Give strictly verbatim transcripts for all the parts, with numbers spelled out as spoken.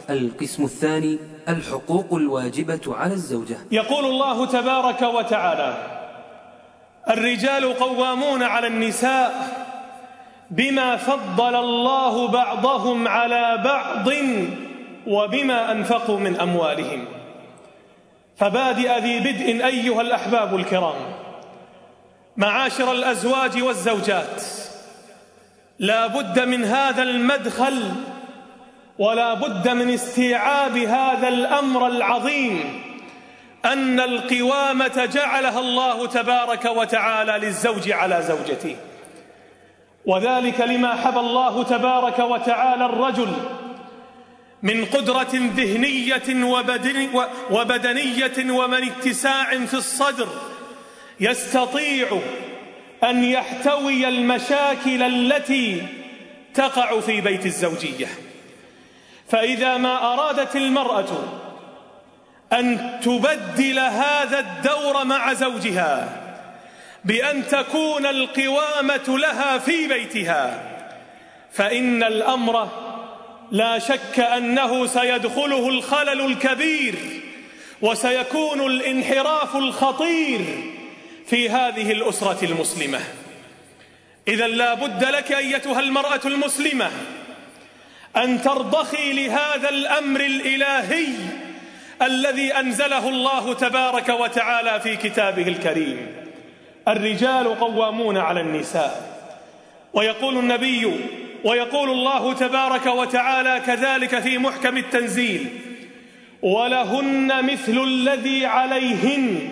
القسم الثاني: الحقوق الواجبة على الزوجة. يقول الله تبارك وتعالى: الرجال قوامون على النساء بما فضل الله بعضهم على بعض وبما أنفقوا من أموالهم. فبادئ ذي بدء أيها الأحباب الكرام، معاشر الأزواج والزوجات، لا بد من هذا المدخل ولا بد من استيعاب هذا الأمر العظيم، أن القوامة جعلها الله تبارك وتعالى للزوج على زوجته، وذلك لما حبى الله تبارك وتعالى الرجل من قدرة ذهنية وبدنية ومن اتساع في الصدر يستطيع أن يحتوي المشاكل التي تقع في بيت الزوجية. فإذا ما أرادت المرأة أن تبدل هذا الدور مع زوجها بأن تكون القوامة لها في بيتها، فإن الأمر لا شك أنه سيدخله الخلل الكبير وسيكون الانحراف الخطير في هذه الأسرة المسلمة. إذن لا بد لك أيتها المرأة المسلمة أن ترضخي لهذا الأمر الإلهي الذي أنزله الله تبارك وتعالى في كتابه الكريم: الرجال قوامون على النساء. ويقول النبي ويقول الله تبارك وتعالى كذلك في محكم التنزيل: ولهن مثل الذي عليهن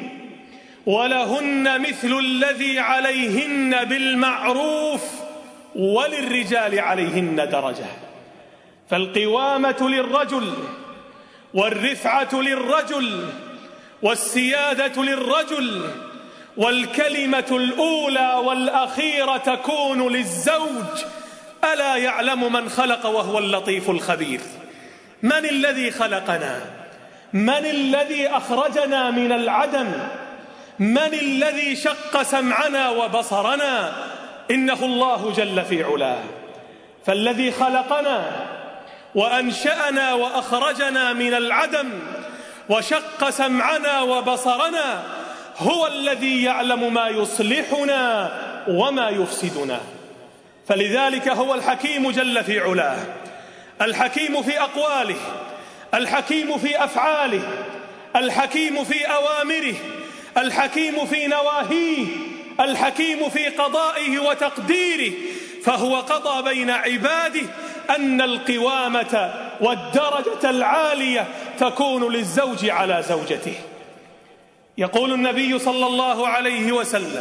ولهن مثل الذي عليهن بالمعروف وللرجال عليهن درجة. فالقوامة للرجل والرفعة للرجل والسيادة للرجل، والكلمة الأولى والأخيرة تكون للزوج. ألا يعلم من خلق وهو اللطيف الخبير؟ من الذي خلقنا؟ من الذي أخرجنا من العدم؟ من الذي شق سمعنا وبصرنا؟ إنه الله جل في علاه. فالذي خلقنا وأنشأنا وأخرجنا من العدم وشق سمعنا وبصرنا هو الذي يعلم ما يصلحنا وما يفسدنا. فلذلك هو الحكيم جل في علاه، الحكيم في أقواله، الحكيم في أفعاله، الحكيم في أوامره، الحكيم في نواهيه، الحكيم في قضائه وتقديره. فهو قضى بين عباده أن القوامة والدرجة العالية تكون للزوج على زوجته. يقول النبي صلى الله عليه وسلم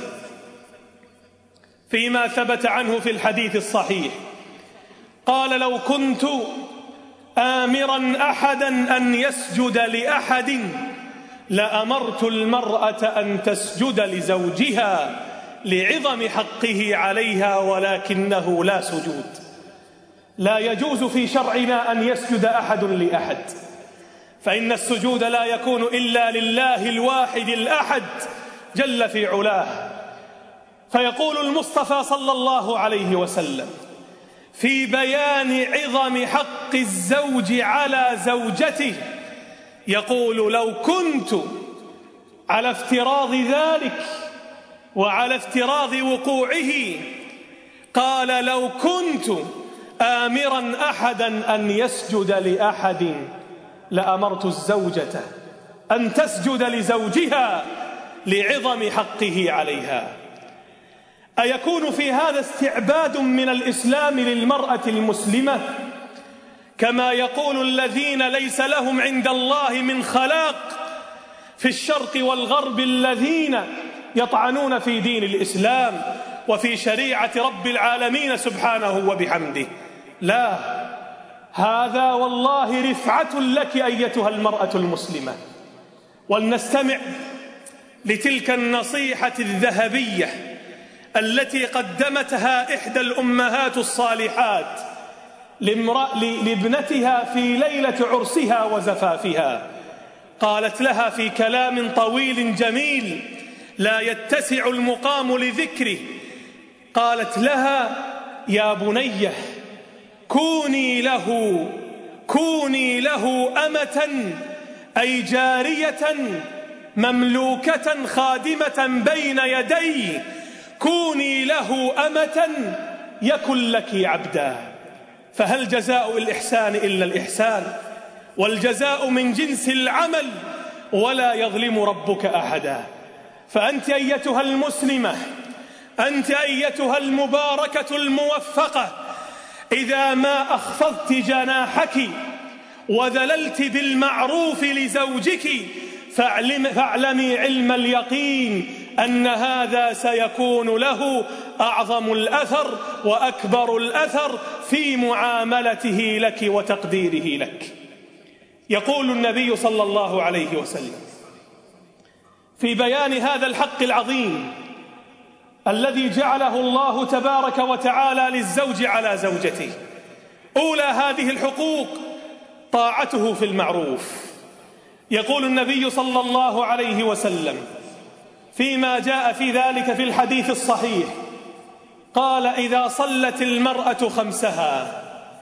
فيما ثبت عنه في الحديث الصحيح، قال: لو كنت آمرا أحدا أن يسجد لأحد لأمرت المرأة أن تسجد لزوجها لعظم حقه عليها، ولكنه لا سجود. لا يجوز في شرعنا أن يسجد أحد لأحد، فإن السجود لا يكون إلا لله الواحد الأحد جل في علاه. فيقول المصطفى صلى الله عليه وسلم في بيان عظم حق الزوج على زوجته، يقول: لو كنت على افتراض ذلك وعلى افتراض وقوعه، قال: لو كنت آمرا أحدا أن يسجد لأحد لأمرت الزوجة أن تسجد لزوجها لعظم حقه عليها. أيكون في هذا استعباد من الإسلام للمرأة المسلمة كما يقول الذين ليس لهم عند الله من خلاق في الشرق والغرب الذين يطعنون في دين الإسلام وفي شريعة رب العالمين سبحانه وبحمده؟ لا، هذا والله رفعة لك أيتها المرأة المسلمة. ولنستمع لتلك النصيحة الذهبية التي قدمتها إحدى الأمهات الصالحات لابنتها في ليلة عرسها وزفافها. قالت لها في كلام طويل جميل لا يتسع المقام لذكره، قالت لها: يا بنيه، كوني له كوني له أمة أي جارية مملوكة خادمة بين يدي، كوني له أمة يكن لك عبدا. فهل جزاء الإحسان إلا الإحسان؟ والجزاء من جنس العمل، ولا يظلم ربك أحدا. فأنت أيتها المسلمة، أنت أيتها المباركة الموفقة، إذا ما أخفضت جناحك وذللت بالمعروف لزوجك فاعلم فاعلمي علم اليقين أن هذا سيكون له أعظم الأثر وأكبر الأثر في معاملته لك وتقديره لك. يقول النبي صلى الله عليه وسلم في بيان هذا الحق العظيم الذي جعله الله تبارك وتعالى للزوج على زوجته: أولى هذه الحقوق طاعته في المعروف. يقول النبي صلى الله عليه وسلم فيما جاء في ذلك في الحديث الصحيح، قال: إذا صلت المرأة خمسها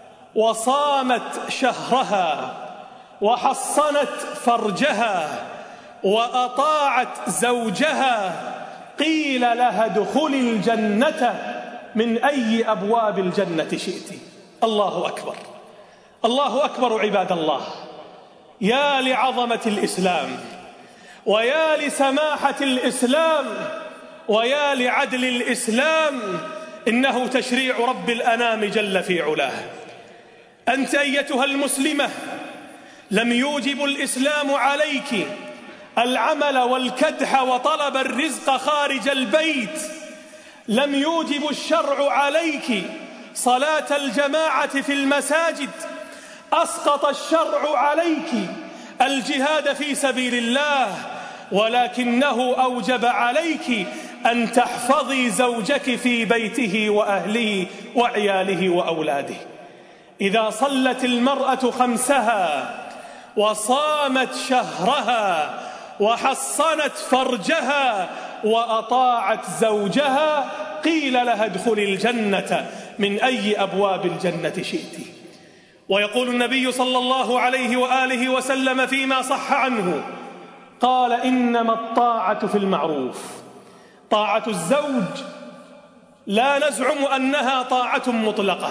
وصامت شهرها وحصنت فرجها وأطاعت زوجها قيل لها ادخلي الجنة من أي أبواب الجنة شئت. الله أكبر، الله أكبر عباد الله. يا لعظمة الإسلام، ويا لسماحة الإسلام، ويا لعدل الإسلام، إنه تشريع رب الأنام جل في علاه. أنت أيتها المسلمة، لم يوجب الإسلام عليك العمل والكدح وطلب الرزق خارج البيت، لم يوجب الشرع عليك صلاة الجماعة في المساجد، أسقط الشرع عليك الجهاد في سبيل الله، ولكنه أوجب عليك أن تحفظي زوجك في بيته وأهله وعياله وأولاده. إذا صلت المرأة خمسها وصامت شهرها وحصنت فرجها وأطاعت زوجها قيل لها ادخلي الجنة من أي أبواب الجنة شئت. ويقول النبي صلى الله عليه وآله وسلم فيما صح عنه، قال: إنما الطاعة في المعروف. طاعة الزوج لا نزعم أنها طاعة مطلقة،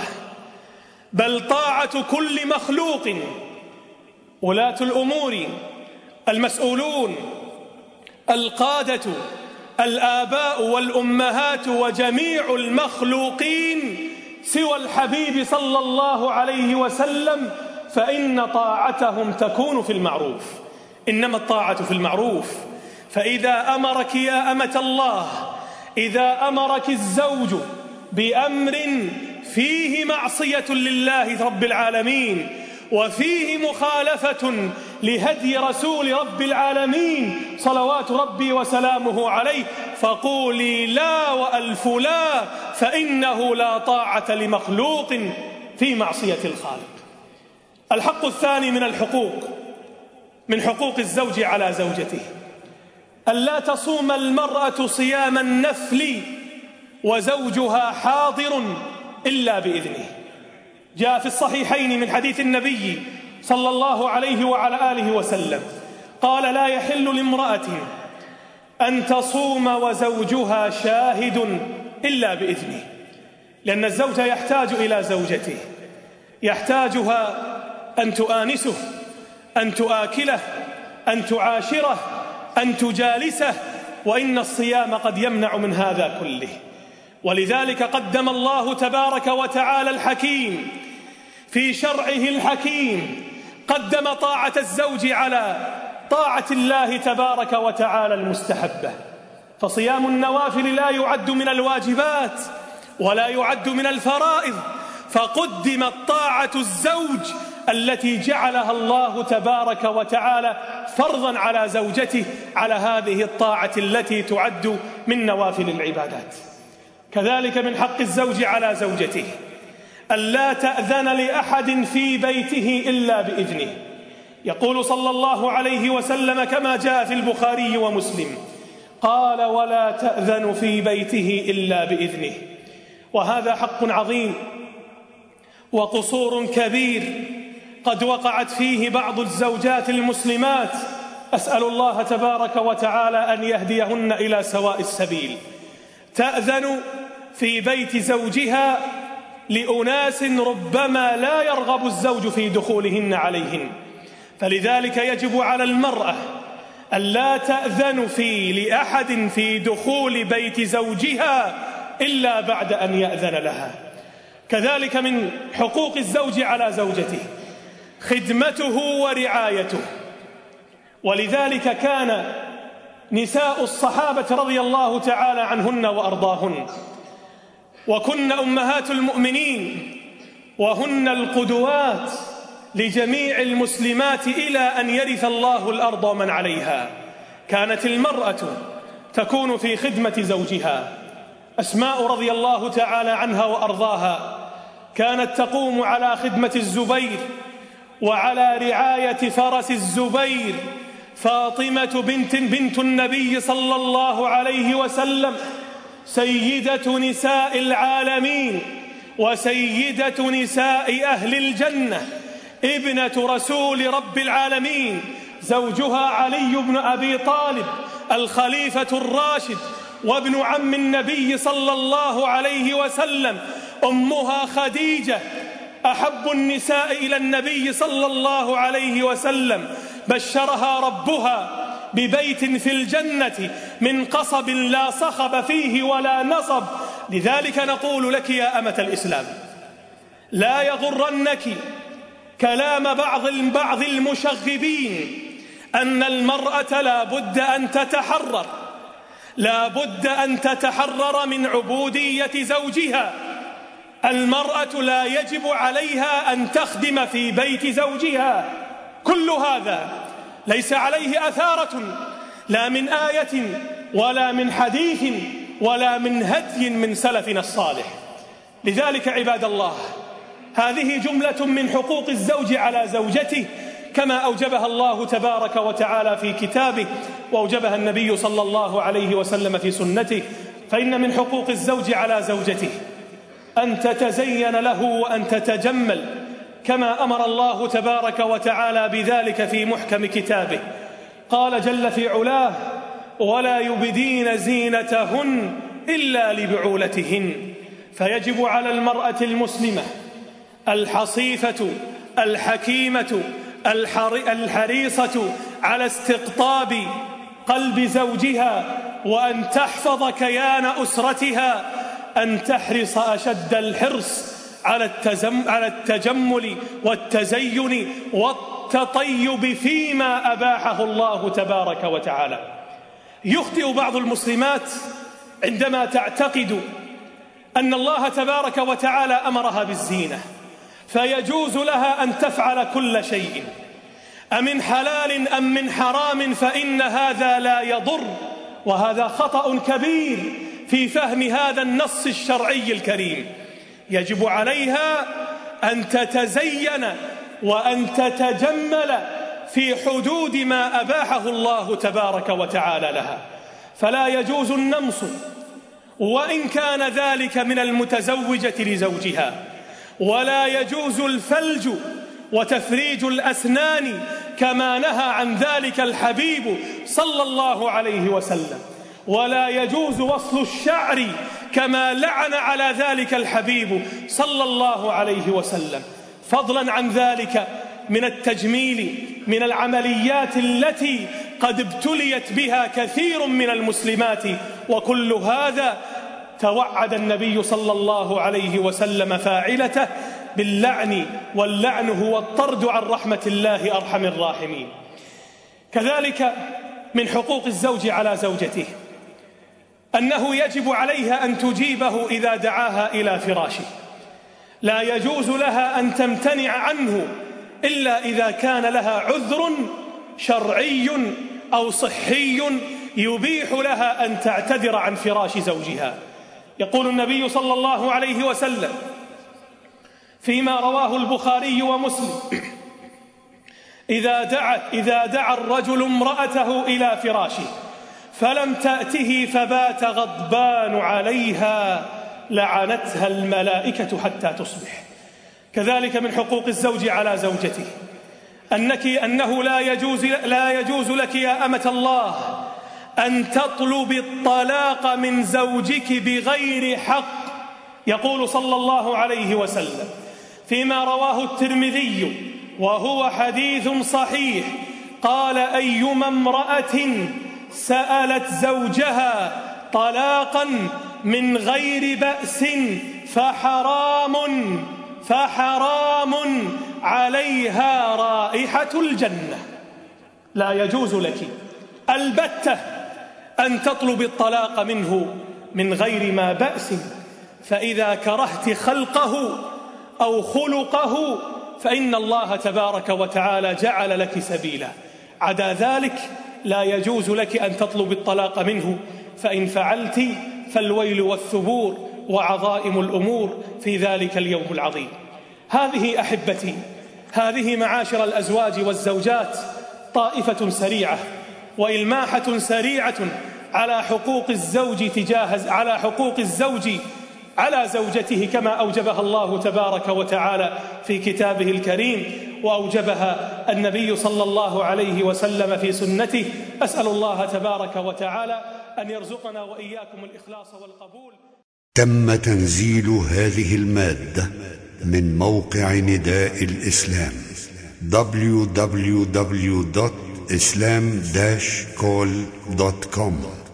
بل طاعة كل مخلوق. ولاة الأمور، المسؤولون، القادة، الآباء والأمهات وجميع المخلوقين سوى الحبيب صلى الله عليه وسلم، فإن طاعتهم تكون في المعروف. إنما الطاعة في المعروف. فإذا أمرك يا أمة الله، إذا أمرك الزوج بأمر فيه معصية لله رب العالمين وفيه مخالفة لهدي رسول رب العالمين صلوات ربي وسلامه عليه، فقولي لا وألف لا، فإنه لا طاعة لمخلوق في معصية الخالق. الحق الثاني من الحقوق، من حقوق الزوج على زوجته، ألا تصوم المرأة صيام النفل وزوجها حاضر إلا بإذنه. جاء في الصحيحين من حديث النبي صلى الله عليه وعلى آله وسلم قال: لا يحل لامرأة أن تصوم وزوجها شاهد إلا بإذنه. لأن الزوج يحتاج إلى زوجته، يحتاجها أن تؤانسه، أن تؤاكله، أن تعاشره، أن تجالسه، وإن الصيام قد يمنع من هذا كله. ولذلك قدم الله تبارك وتعالى الحكيم في شرعه الحكيم، قدم طاعة الزوج على طاعة الله تبارك وتعالى المستحبة. فصيام النوافل لا يعد من الواجبات ولا يعد من الفرائض، فقدمت طاعة الزوج التي جعلها الله تبارك وتعالى فرضا على زوجته على هذه الطاعة التي تعد من نوافل العبادات. كذلك من حق الزوج على زوجته ألا تأذن لأحد في بيته إلا بإذنه. يقول صلى الله عليه وسلم كما جاء في البخاري ومسلم، قال: ولا تأذن في بيته إلا بإذنه. وهذا حق عظيم وقصور كبير قد وقعت فيه بعض الزوجات المسلمات، أسأل الله تبارك وتعالى أن يهديهن إلى سواء السبيل. تأذن في بيت زوجها لأناس ربما لا يرغب الزوج في دخولهن عليهن، فلذلك يجب على المرأة ألا تأذن في لأحد في دخول بيت زوجها إلا بعد أن يأذن لها. كذلك من حقوق الزوج على زوجته خدمته ورعايته، ولذلك كان نساء الصحابة رضي الله تعالى عنهن وأرضاهن وكن أمهات المؤمنين وهن القدوات لجميع المسلمات إلى أن يرث الله الأرض ومن عليها. كانت المرأة تكون في خدمة زوجها. أسماء رضي الله تعالى عنها وأرضاها كانت تقوم على خدمة الزبير وعلى رعاية فرس الزبير. فاطمة بنت بنت النبي صلى الله عليه وسلم سيدة نساء العالمين وسيدة نساء أهل الجنة، ابنة رسول رب العالمين، زوجها علي بن أبي طالب الخليفة الراشد وابن عم النبي صلى الله عليه وسلم، أمها خديجة أحب النساء إلى النبي صلى الله عليه وسلم، بشرها ربها ببيت في الجنة من قصب لا صخب فيه ولا نصب. لذلك نقول لك يا أمة الإسلام لا يغرنك كلام بعض بعض المشغبين أن المرأة لا بد أن تتحرر، لا بد أن تتحرر من عبودية زوجها. المرأة لا يجب عليها أن تخدم في بيت زوجها. كل هذا ليس عليه أثارة لا من آية ولا من حديث ولا من هدي من سلفنا الصالح. لذلك عباد الله هذه جملة من حقوق الزوج على زوجته كما أوجبها الله تبارك وتعالى في كتابه وأوجبها النبي صلى الله عليه وسلم في سنته. فإن من حقوق الزوج على زوجته أن تتزين له وأن تتجمل كما أمر الله تبارك وتعالى بذلك في محكم كتابه. قال جل في علاه ولا يبدين زينتهن إلا لبعولتهن. فيجب على المرأة المسلمة الحصيفة الحكيمة الحريصة على استقطاب قلب زوجها وأن تحفظ كيان أسرتها أن تحرص أشد الحرص على التجمل والتزين والتطيب فيما أباحه الله تبارك وتعالى. يخطئ بعض المسلمات عندما تعتقد أن الله تبارك وتعالى أمرها بالزينة فيجوز لها أن تفعل كل شيء أمن حلال أم من حرام فإن هذا لا يضر. وهذا خطأ كبير في فهم هذا النص الشرعي الكريم. يجب عليها أن تتزين وأن تتجمل في حدود ما أباحه الله تبارك وتعالى لها. فلا يجوز النمص وإن كان ذلك من المتزوجة لزوجها، ولا يجوز الفلج وتفريج الأسنان كما نهى عن ذلك الحبيب صلى الله عليه وسلم، ولا يجوز وصل الشعر كما لعن على ذلك الحبيب صلى الله عليه وسلم. فضلا عن ذلك من التجميل من العمليات التي قد ابتليت بها كثير من المسلمات، وكل هذا توعد النبي صلى الله عليه وسلم فاعلته باللعن، واللعن هو الطرد عن رحمة الله أرحم الراحمين. كذلك من حقوق الزوج على زوجته أنه يجب عليها أن تجيبه إذا دعاها إلى فراشه. لا يجوز لها أن تمتنع عنه إلا إذا كان لها عذر شرعي أو صحي يبيح لها أن تعتذر عن فراش زوجها. يقول النبي صلى الله عليه وسلم فيما رواه البخاري ومسلم إذا دعت إذا دعا الرجل امرأته إلى فراشه فلم تأته فبات غضبان عليها لعنتها الملائكة حتى تصبح. كذلك من حقوق الزوج على زوجته أنك أنه لا يجوز, لا يجوز لك يا أمة الله أن تطلب الطلاق من زوجك بغير حق. يقول صلى الله عليه وسلم فيما رواه الترمذي وهو حديث صحيح، قال: أيما امرأة سألت زوجها طلاقا من غير بأس فحرام فحرام عليها رائحة الجنة. لا يجوز لك البتة أن تطلب الطلاق منه من غير ما بأس، فإذا كرهت خلقه أو خلقه فإن الله تبارك وتعالى جعل لك سبيلا. عدا ذلك لا يجوز لك أن تطلب الطلاق منه، فإن فعلت فالويل والثبور وعظائم الأمور في ذلك اليوم العظيم. هذه أحبتي، هذه معاشر الأزواج والزوجات طائفة سريعة وإلماحة سريعة على حقوق الزوج تجاه على حقوق الزوج على زوجته كما أوجبها الله تبارك وتعالى في كتابه الكريم، وأوجبها النبي صلى الله عليه وسلم في سنته. أسأل الله تبارك وتعالى أن يرزقنا وإياكم الإخلاص والقبول. تم تنزيل هذه المادة من موقع نداء الإسلام دبليو دبليو دبليو دوت إسلام داش كول دوت كوم.